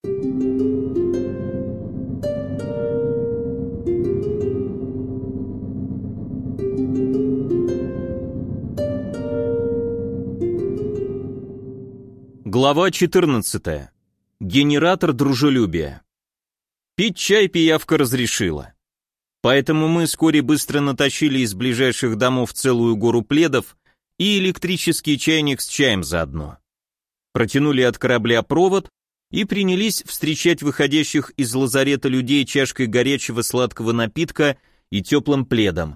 Глава 14. Генератор дружелюбия. Пить чай пиявка разрешила. Поэтому мы вскоре быстро натащили из ближайших домов целую гору пледов и электрический чайник с чаем заодно. Протянули от корабля провод и принялись встречать выходящих из лазарета людей чашкой горячего сладкого напитка и теплым пледом.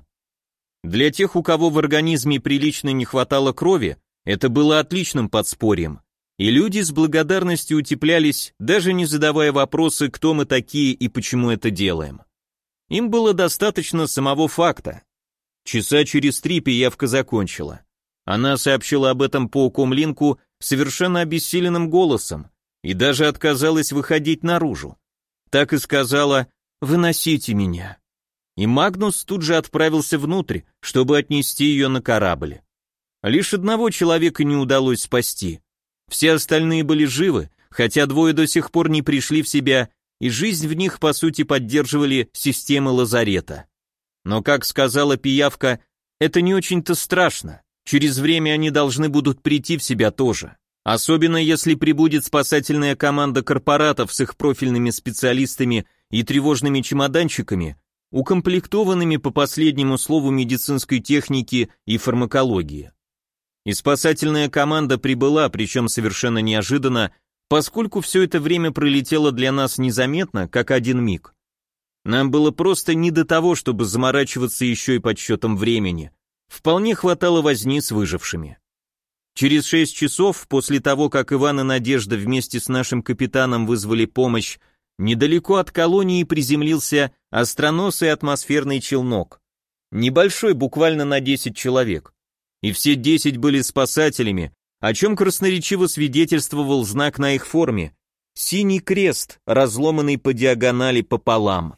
Для тех, у кого в организме прилично не хватало крови, это было отличным подспорьем. И люди с благодарностью утеплялись, даже не задавая вопросы, кто мы такие и почему это делаем. Им было достаточно самого факта. Часа через 3 пиявка закончила. Она сообщила об этом по комлинку совершенно обессиленным голосом и даже отказалась выходить наружу. Так и сказала: «Выносите меня». И Магнус тут же отправился внутрь, чтобы отнести ее на корабль. Лишь одного человека не удалось спасти. Все остальные были живы, хотя двое до сих пор не пришли в себя, и жизнь в них, по сути, поддерживали системы лазарета. Но, как сказала пиявка, это не очень-то страшно, через время они должны будут прийти в себя тоже. Особенно если прибудет спасательная команда корпоратов с их профильными специалистами и тревожными чемоданчиками, укомплектованными по последнему слову медицинской техники и фармакологии. И спасательная команда прибыла, причем совершенно неожиданно, поскольку все это время пролетело для нас незаметно, как один миг. Нам было просто не до того, чтобы заморачиваться еще и подсчетом времени. Вполне хватало возни с выжившими. Через 6 часов, после того, как Иван и Надежда вместе с нашим капитаном вызвали помощь, недалеко от колонии приземлился остроносый атмосферный челнок. Небольшой, буквально на 10 человек. И все 10 были спасателями, о чем красноречиво свидетельствовал знак на их форме — синий крест, разломанный по диагонали пополам.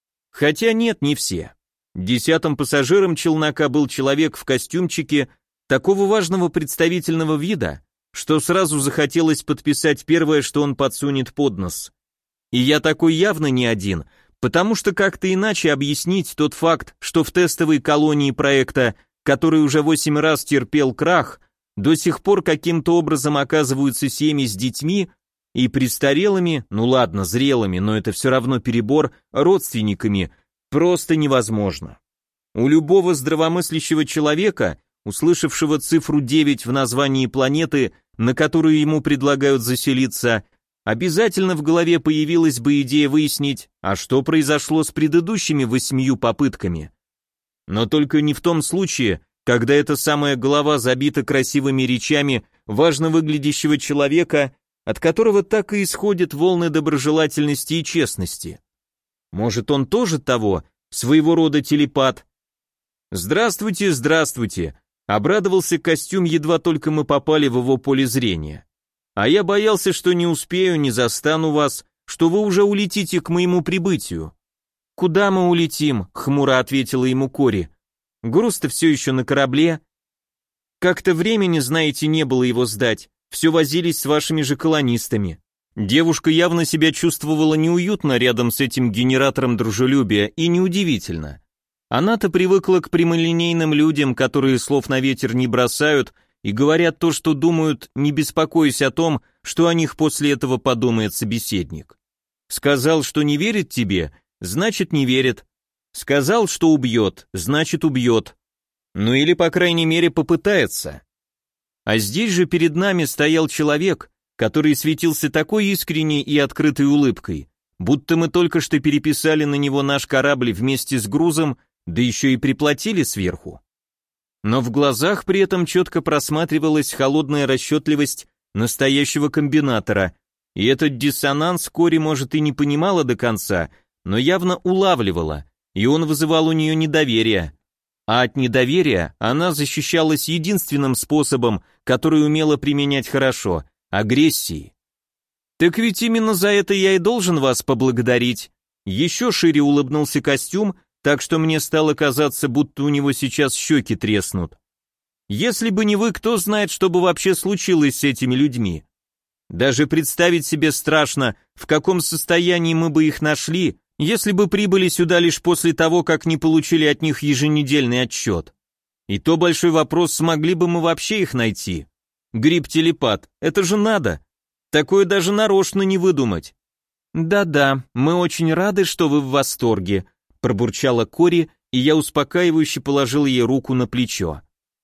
Хотя нет, не все. 10-м пассажиром челнока был человек в костюмчике такого важного представительного вида, что сразу захотелось подписать первое, что он подсунет под нос. И я такой явно не один, потому что как-то иначе объяснить тот факт, что в тестовой колонии проекта, который уже 8 раз терпел крах, до сих пор каким-то образом оказываются семьи с детьми и престарелыми, ну ладно, зрелыми, но это все равно перебор, родственниками, просто невозможно. У любого здравомыслящего человека, услышавшего цифру 9 в названии планеты, на которую ему предлагают заселиться, обязательно в голове появилась бы идея выяснить, а что произошло с предыдущими 8 попытками. Но только не в том случае, когда эта самая голова забита красивыми речами важно выглядящего человека, от которого так и исходят волны доброжелательности и честности. Может, он тоже того, своего рода телепат? «Здравствуйте, здравствуйте», — обрадовался костюм, едва только мы попали в его поле зрения. «А я боялся, что не успею, не застану вас, что вы уже улетите к моему прибытию». «Куда мы улетим?» — хмуро ответила ему Кори. «Груз-то все еще на корабле». «Как-то времени, знаете, не было его сдать, все возились с вашими же колонистами». Девушка явно себя чувствовала неуютно рядом с этим генератором дружелюбия, и неудивительно. Она-то привыкла к прямолинейным людям, которые слов на ветер не бросают и говорят то, что думают, не беспокоясь о том, что о них после этого подумает собеседник. Сказал, что не верит тебе, значит не верит. Сказал, что убьет, значит убьет. Ну или, по крайней мере, попытается. А здесь же перед нами стоял человек, который светился такой искренней и открытой улыбкой, будто мы только что переписали на него наш корабль вместе с грузом, да еще и приплатили сверху. Но в глазах при этом четко просматривалась холодная расчетливость настоящего комбинатора, и этот диссонанс Кори, может, и не понимала до конца, но явно улавливала, и он вызывал у нее недоверие. А от недоверия она защищалась единственным способом, который умела применять хорошо — агрессией. «Так ведь именно за это я и должен вас поблагодарить». Еще шире улыбнулся костюм, так что мне стало казаться, будто у него сейчас щеки треснут. «Если бы не вы, кто знает, что бы вообще случилось с этими людьми?» Даже представить себе страшно, в каком состоянии мы бы их нашли, если бы прибыли сюда лишь после того, как не получили от них еженедельный отчет. И то большой вопрос, смогли бы мы вообще их найти. Гриб-телепат, это же надо. Такое даже нарочно не выдумать. Да-да, мы очень рады, что вы в восторге, пробурчала Кори, и я успокаивающе положил ей руку на плечо.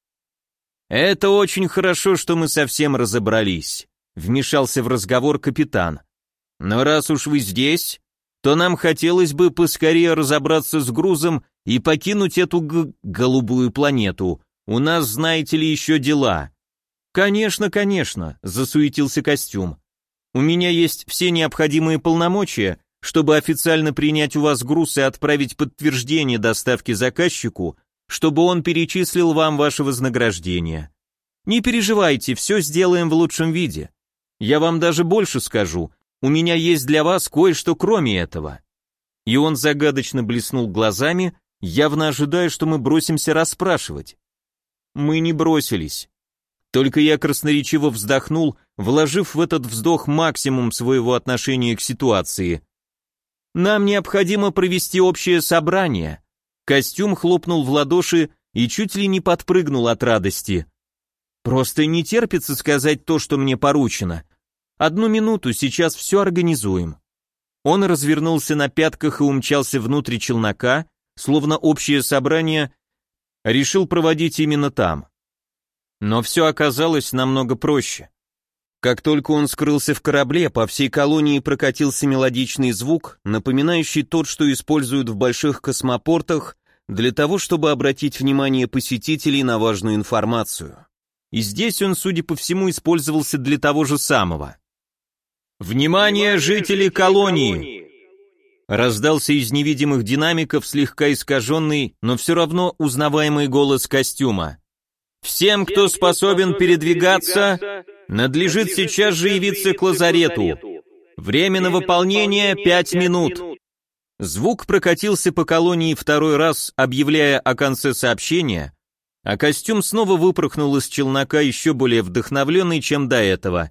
Это очень хорошо, что мы совсем разобрались, вмешался в разговор капитан. Но раз уж вы здесь, то нам хотелось бы поскорее разобраться с грузом и покинуть эту голубую планету. У нас, знаете ли, еще дела. Конечно, конечно, засуетился Костюм. У меня есть все необходимые полномочия, чтобы официально принять у вас груз и отправить подтверждение доставки заказчику, чтобы он перечислил вам ваше вознаграждение. Не переживайте, все сделаем в лучшем виде. Я вам даже больше скажу, у меня есть для вас кое-что кроме этого». И он загадочно блеснул глазами, явно ожидая, что мы бросимся расспрашивать. Мы не бросились. Только я красноречиво вздохнул, вложив в этот вздох максимум своего отношения к ситуации. «Нам необходимо провести общее собрание». Костюм хлопнул в ладоши и чуть ли не подпрыгнул от радости. «Просто не терпится сказать то, что мне поручено. Одну минуту, сейчас все организуем». Он развернулся на пятках и умчался внутрь челнока, словно общее собрание решил проводить именно там. Но все оказалось намного проще. Как только он скрылся в корабле, по всей колонии прокатился мелодичный звук, напоминающий тот, что используют в больших космопортах для того, чтобы обратить внимание посетителей на важную информацию. И здесь он, судя по всему, использовался для того же самого. «Внимание, жители колонии!» Раздался из невидимых динамиков слегка искаженный, но все равно узнаваемый голос Костюма. «Всем, кто способен передвигаться, надлежит сейчас же явиться к лазарету. Время на выполнение 5 минут». Звук прокатился по колонии второй раз, объявляя о конце сообщения, а Костюм снова выпорхнул из челнока еще более вдохновленный, чем до этого.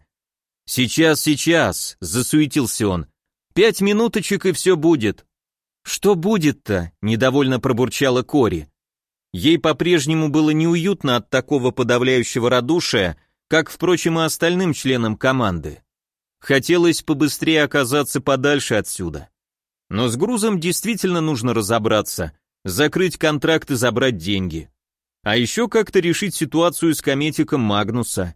«Сейчас», — засуетился он. 5 минуточек и все будет». «Что будет-то?» — недовольно пробурчала Кори. Ей по-прежнему было неуютно от такого подавляющего радушия, как, впрочем, и остальным членам команды. Хотелось побыстрее оказаться подальше отсюда. Но с грузом действительно нужно разобраться, закрыть контракт и забрать деньги. А еще как-то решить ситуацию с кометиком Магнуса.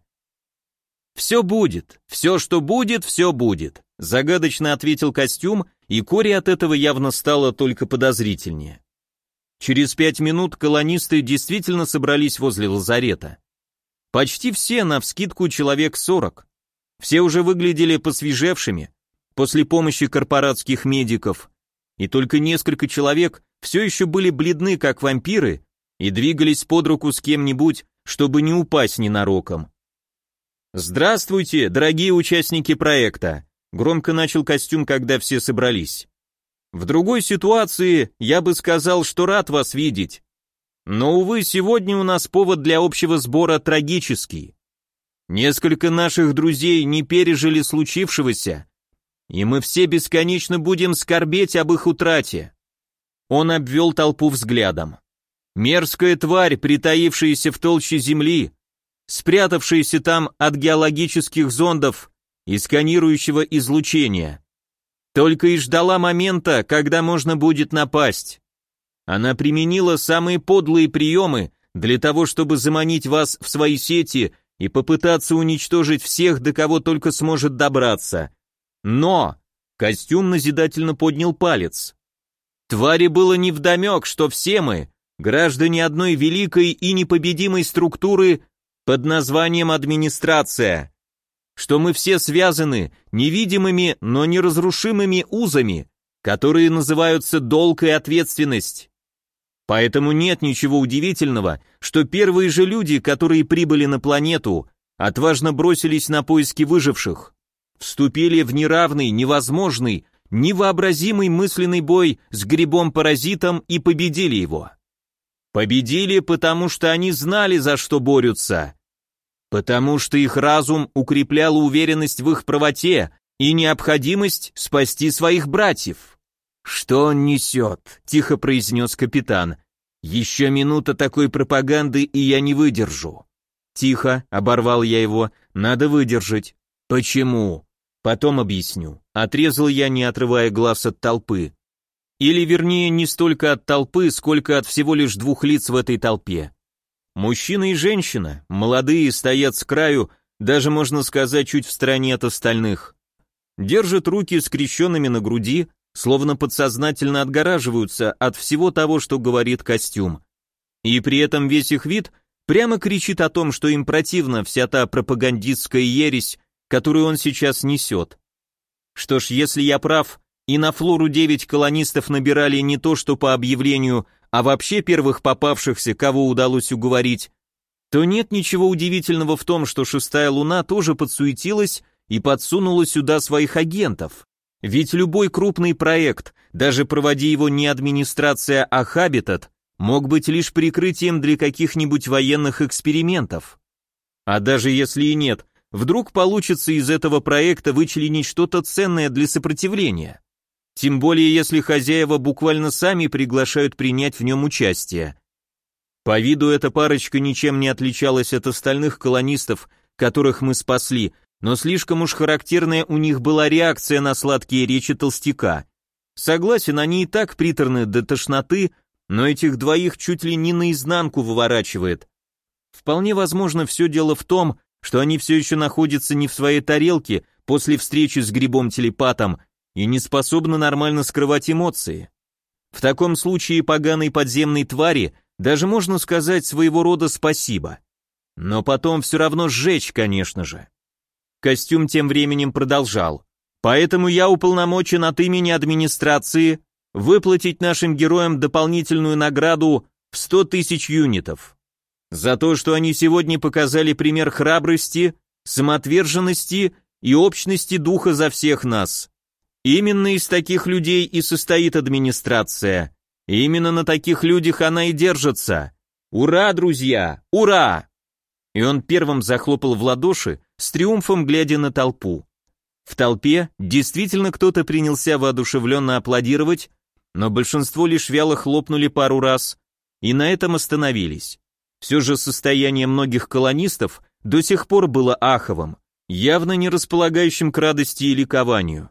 «Все будет, все, что будет, все будет», — загадочно ответил Костюм, и Кори от этого явно стало только подозрительнее. Через 5 минут колонисты действительно собрались возле лазарета. Почти все, навскидку человек 40. Все уже выглядели посвежевшими, после помощи корпоратских медиков, и только несколько человек все еще были бледны, как вампиры, и двигались под руку с кем-нибудь, чтобы не упасть ненароком. «Здравствуйте, дорогие участники проекта», — громко начал Костюм, когда все собрались. «В другой ситуации я бы сказал, что рад вас видеть. Но, увы, сегодня у нас повод для общего сбора трагический. Несколько наших друзей не пережили случившегося, и мы все бесконечно будем скорбеть об их утрате». Он обвел толпу взглядом. «Мерзкая тварь, притаившаяся в толще земли, спрятавшаяся там от геологических зондов и сканирующего излучения, только и ждала момента, когда можно будет напасть. Она применила самые подлые приемы для того, чтобы заманить вас в свои сети и попытаться уничтожить всех, до кого только сможет добраться. Но...» Костюм назидательно поднял палец. «Твари было невдомек, что все мы, граждане одной великой и непобедимой структуры под названием администрация, что мы все связаны невидимыми, но неразрушимыми узами, которые называются долг и ответственность. Поэтому нет ничего удивительного, что первые же люди, которые прибыли на планету, отважно бросились на поиски выживших, вступили в неравный, невозможный, невообразимый мысленный бой с грибом-паразитом и победили его. Победили, потому что они знали, за что борются. Потому что их разум укреплял уверенность в их правоте и необходимость спасти своих братьев. «Что он несет?» — тихо произнес капитан. «Еще минута такой пропаганды, и я не выдержу». «Тихо», — оборвал я его, — «надо выдержать». «Почему?» «Потом объясню». Отрезал я, не отрывая глаз от толпы. Или, вернее, не столько от толпы, сколько от всего лишь двух лиц в этой толпе. Мужчина и женщина, молодые, стоят с краю, даже, можно сказать, чуть в стороне от остальных. Держат руки скрещенными на груди, словно подсознательно отгораживаются от всего того, что говорит костюм. И при этом весь их вид прямо кричит о том, что им противна вся та пропагандистская ересь, которую он сейчас несет. Что ж, если я прав, и на Флору 9 колонистов набирали не то что по объявлению, а вообще первых попавшихся, кого удалось уговорить, то нет ничего удивительного в том, что шестая луна тоже подсуетилась и подсунула сюда своих агентов. Ведь любой крупный проект, даже проводи его не администрация, а Habitat, мог быть лишь прикрытием для каких-нибудь военных экспериментов. А даже если и нет, вдруг получится из этого проекта вычленить что-то ценное для сопротивления. Тем более, если хозяева буквально сами приглашают принять в нем участие. По виду эта парочка ничем не отличалась от остальных колонистов, которых мы спасли, но слишком уж характерная у них была реакция на сладкие речи толстяка. Согласен, они и так приторны до тошноты, но этих двоих чуть ли не наизнанку выворачивает. Вполне возможно, все дело в том, что они все еще находятся не в своей тарелке после встречи с грибом-телепатом и не способны нормально скрывать эмоции. В таком случае поганой подземной твари даже можно сказать своего рода спасибо. Но потом все равно сжечь, конечно же. Костюм тем временем продолжал. Поэтому я уполномочен от имени администрации выплатить нашим героям дополнительную награду в 100 тысяч юнитов. За то, что они сегодня показали пример храбрости, самоотверженности и общности духа за всех нас. Именно из таких людей и состоит администрация. И именно на таких людях она и держится. Ура, друзья! Ура! И он первым захлопал в ладоши, с триумфом глядя на толпу. В толпе действительно кто-то принялся воодушевленно аплодировать, но большинство лишь вяло хлопнули пару раз, и на этом остановились. Все же состояние многих колонистов до сих пор было аховым, явно не располагающим к радости и ликованию.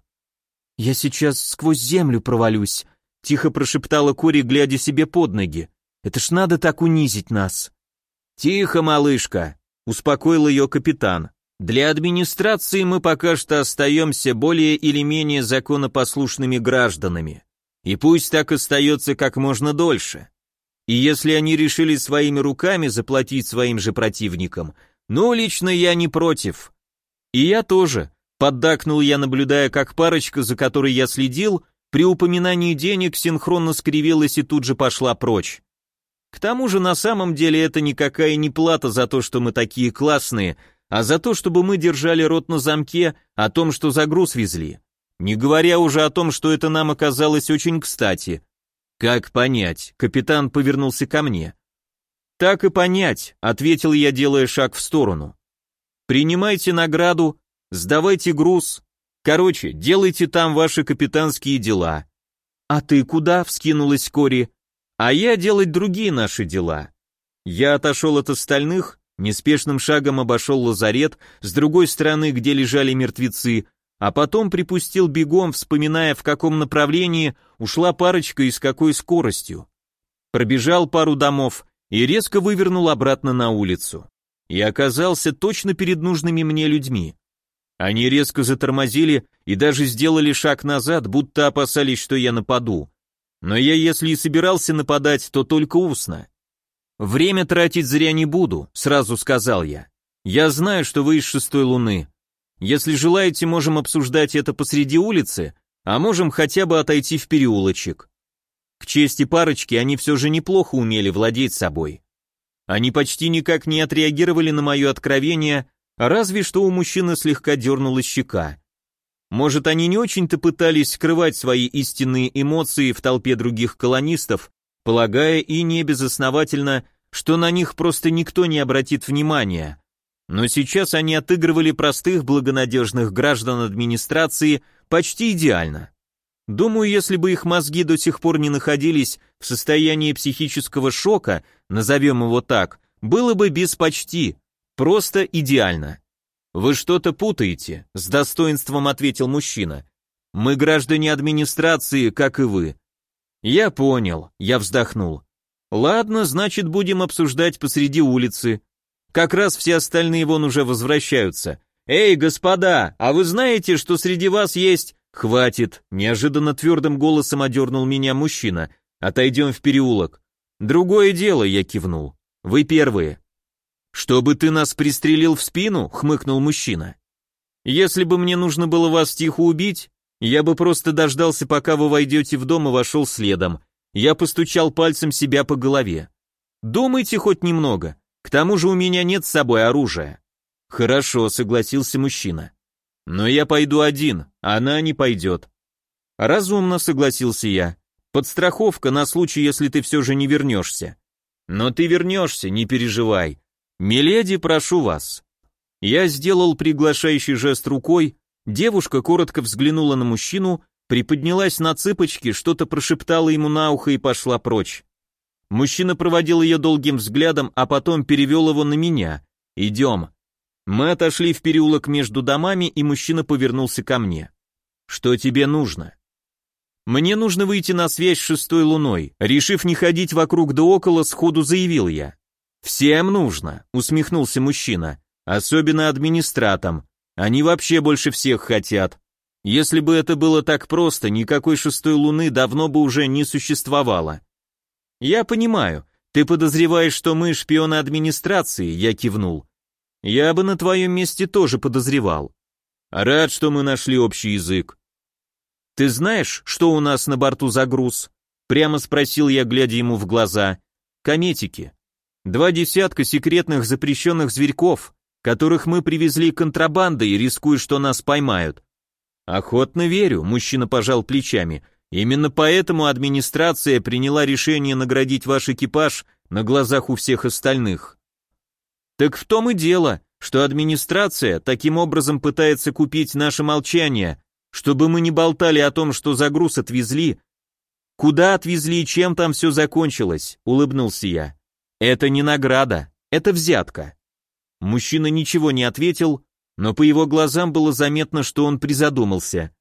«Я сейчас сквозь землю провалюсь», — тихо прошептала Кори, глядя себе под ноги. «Это ж надо так унизить нас». «Тихо, малышка», — успокоил ее капитан. «Для администрации мы пока что остаемся более или менее законопослушными гражданами. И пусть так остается как можно дольше. И если они решили своими руками заплатить своим же противникам, ну, лично я не против». «И я тоже», — поддакнул я, наблюдая, как парочка, за которой я следил, при упоминании денег синхронно скривилась и тут же пошла прочь. К тому же на самом деле это никакая не плата за то, что мы такие классные, а за то, чтобы мы держали рот на замке о том, что за груз везли. Не говоря уже о том, что это нам оказалось очень кстати. «Как понять?» — капитан повернулся ко мне. «Так и понять», — ответил я, делая шаг в сторону. «Принимайте награду, сдавайте груз. Короче, делайте там ваши капитанские дела». «А ты куда?» — вскинулась Кори. «А я делать другие наши дела». Я отошел от остальных, неспешным шагом обошел лазарет, с другой стороны, где лежали мертвецы, а потом припустил бегом, вспоминая, в каком направлении ушла парочка и с какой скоростью. Пробежал пару домов и резко вывернул обратно на улицу. И оказался точно перед нужными мне людьми. Они резко затормозили и даже сделали шаг назад, будто опасались, что я нападу. Но я, если и собирался нападать, то только устно. «Время тратить зря не буду», — сразу сказал я. «Я знаю, что вы из шестой луны. Если желаете, можем обсуждать это посреди улицы, а можем хотя бы отойти в переулочек». К чести парочки, они все же неплохо умели владеть собой. Они почти никак не отреагировали на мое откровение, разве что у мужчины слегка дернулась щека. Может, они не очень-то пытались скрывать свои истинные эмоции в толпе других колонистов, полагая и не безосновательно, что на них просто никто не обратит внимания. Но сейчас они отыгрывали простых благонадежных граждан администрации почти идеально. Думаю, если бы их мозги до сих пор не находились в состоянии психического шока, назовем его так, было бы без почти, просто идеально. «Вы что-то путаете», — с достоинством ответил мужчина. «Мы граждане администрации, как и вы». «Я понял», — я вздохнул. «Ладно, значит, будем обсуждать посреди улицы. Как раз все остальные вон уже возвращаются. Эй, господа, а вы знаете, что среди вас есть...» «Хватит», — неожиданно твердым голосом одернул меня мужчина. «Отойдем в переулок». «Другое дело», — я кивнул. «Вы первые». «Чтобы ты нас пристрелил в спину?» — хмыкнул мужчина. «Если бы мне нужно было вас тихо убить, я бы просто дождался, пока вы войдете в дом и вошел следом». Я постучал пальцем себя по голове. «Думайте хоть немного. К тому же у меня нет с собой оружия». «Хорошо», — согласился мужчина. «Но я пойду один, она не пойдет». «Разумно», — согласился я. «Подстраховка на случай, если ты все же не вернешься». «Но ты вернешься, не переживай. Миледи, прошу вас». Я сделал приглашающий жест рукой, девушка коротко взглянула на мужчину, приподнялась на цыпочки, что-то прошептала ему на ухо и пошла прочь. Мужчина проводил ее долгим взглядом, а потом перевел его на меня. «Идем». Мы отошли в переулок между домами, и мужчина повернулся ко мне. «Что тебе нужно?» «Мне нужно выйти на связь с шестой луной», решив не ходить вокруг да около, сходу заявил я. «Всем нужно», усмехнулся мужчина, «особенно администратам. Они вообще больше всех хотят. Если бы это было так просто, никакой шестой луны давно бы уже не существовало». «Я понимаю, ты подозреваешь, что мы шпионы администрации», я кивнул. «Я бы на твоем месте тоже подозревал. Рад, что мы нашли общий язык». «Ты знаешь, что у нас на борту за груз?» Прямо спросил я, глядя ему в глаза. «Кометики. 20 секретных запрещенных зверьков, которых мы привезли контрабандой, рискуя, что нас поймают». «Охотно верю», мужчина пожал плечами. «Именно поэтому администрация приняла решение наградить ваш экипаж на глазах у всех остальных». «Так в том и дело, что администрация таким образом пытается купить наше молчание, чтобы мы не болтали о том, что за груз отвезли. Куда отвезли и чем там все закончилось», — улыбнулся я. «Это не награда, это взятка». Мужчина ничего не ответил, но по его глазам было заметно, что он призадумался.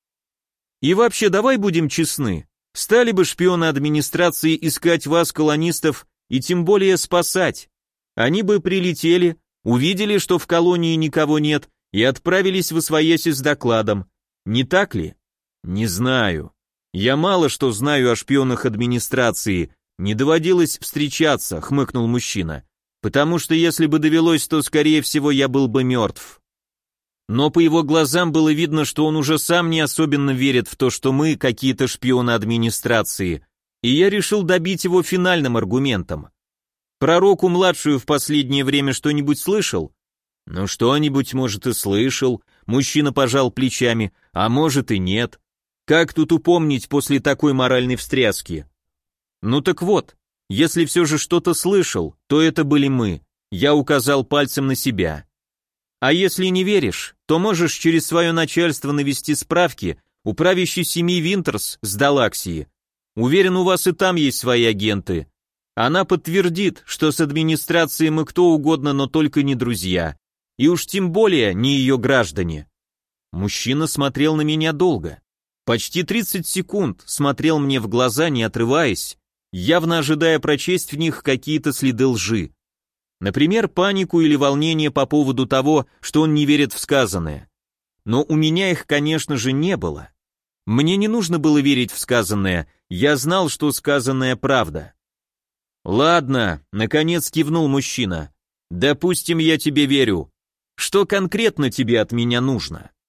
«И вообще, давай будем честны, стали бы шпионы администрации искать вас, колонистов, и тем более спасать. Они бы прилетели, увидели, что в колонии никого нет, и отправились в освояси с докладом. Не так ли?» «Не знаю. Я мало что знаю о шпионах администрации, не доводилось встречаться», — хмыкнул мужчина. «Потому что если бы довелось, то, скорее всего, я был бы мертв». Но по его глазам было видно, что он уже сам не особенно верит в то, что мы какие-то шпионы администрации, и я решил добить его финальным аргументом. «Пророку-младшую в последнее время что-нибудь слышал?» «Ну, что-нибудь, может, и слышал», мужчина пожал плечами, «а может и нет. Как тут упомнить после такой моральной встряски?» «Ну так вот, если все же что-то слышал, то это были мы», я указал пальцем на себя. «А если не веришь, то можешь через свое начальство навести справки у правящей семьи Винтерс с Далаксии. Уверен, у вас и там есть свои агенты. Она подтвердит, что с администрацией мы кто угодно, но только не друзья. И уж тем более не ее граждане». Мужчина смотрел на меня долго. Почти 30 секунд смотрел мне в глаза, не отрываясь, явно ожидая прочесть в них какие-то следы лжи. Например, панику или волнение по поводу того, что он не верит в сказанное. Но у меня их, конечно же, не было. Мне не нужно было верить в сказанное, я знал, что сказанное правда. «Ладно», — наконец кивнул мужчина. «Допустим, я тебе верю. Что конкретно тебе от меня нужно?»